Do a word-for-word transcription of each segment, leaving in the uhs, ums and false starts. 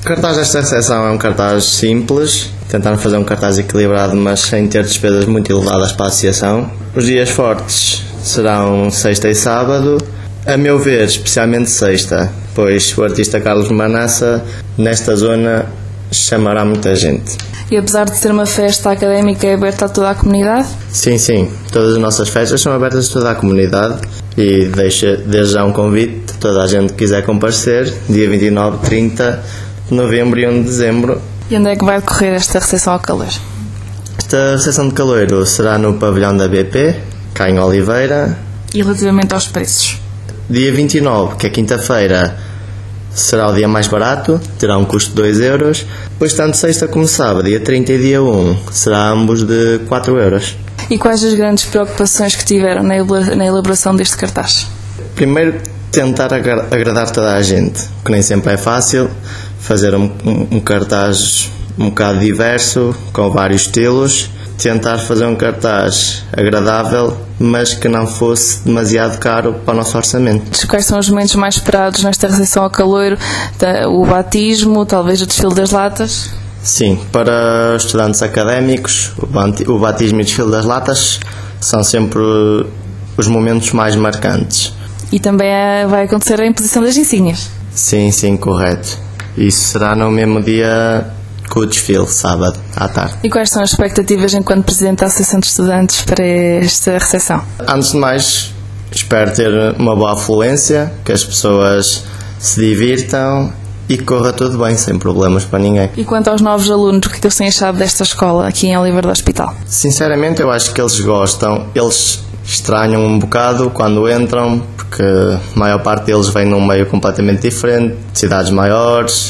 cartaz desta recepção é um cartaz simples, tentaram fazer um cartaz equilibrado, mas sem ter despesas muito elevadas para a associação. Os dias fortes serão sexta e sábado, a meu ver, especialmente sexta, pois o artista Carlos Manassa, nesta zona, chamará muita gente. E apesar de ser uma festa académica, é aberta a toda a comunidade? Sim, sim. Todas as nossas festas são abertas a toda a comunidade e deixa desde já um convite a toda a gente que quiser comparecer, dia vinte e nove, trinta de novembro e um de dezembro. E onde é que vai decorrer esta recepção ao caloiro? Esta recepção de caloiro será no pavilhão da B P, cá em Oliveira. E relativamente aos preços? Dia vinte e nove, que é quinta-feira, será o dia mais barato, terá um custo de dois euros. Depois, tanto sexta como sábado, dia trinta e dia um, será ambos de quatro euros. E quais as grandes preocupações que tiveram na elaboração deste cartaz? Primeiro, tentar agradar toda a gente, que nem sempre é fácil. Fazer um, um, um cartaz um bocado diverso, com vários estilos. Tentar fazer um cartaz agradável, mas que não fosse demasiado caro para o nosso orçamento. Quais são os momentos mais esperados nesta recepção ao caloiro? O batismo, talvez o desfile das latas? Sim, para estudantes académicos, o batismo e o desfile das latas são sempre os momentos mais marcantes. E também é, vai acontecer a imposição das insígnias? Sim, sim, correto. Isso será no mesmo dia com o desfile, sábado, à tarde. E quais são as expectativas enquanto Presidente da Associação de Estudantes para esta recepção? Antes de mais, espero ter uma boa afluência, que as pessoas se divirtam e que corra tudo bem, sem problemas para ninguém. E quanto aos novos alunos, o que é que eles têm achado desta escola aqui em Oliveira do Hospital? Sinceramente, eu acho que eles gostam. Eles estranham um bocado quando entram, porque a maior parte deles vem num meio completamente diferente, de cidades maiores,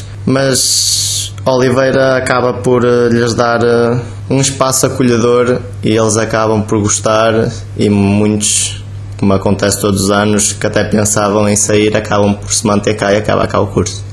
mas Oliveira acaba por lhes dar um espaço acolhedor e eles acabam por gostar, e muitos, como acontece todos os anos, que até pensavam em sair, acabam por se manter cá e acaba cá o curso.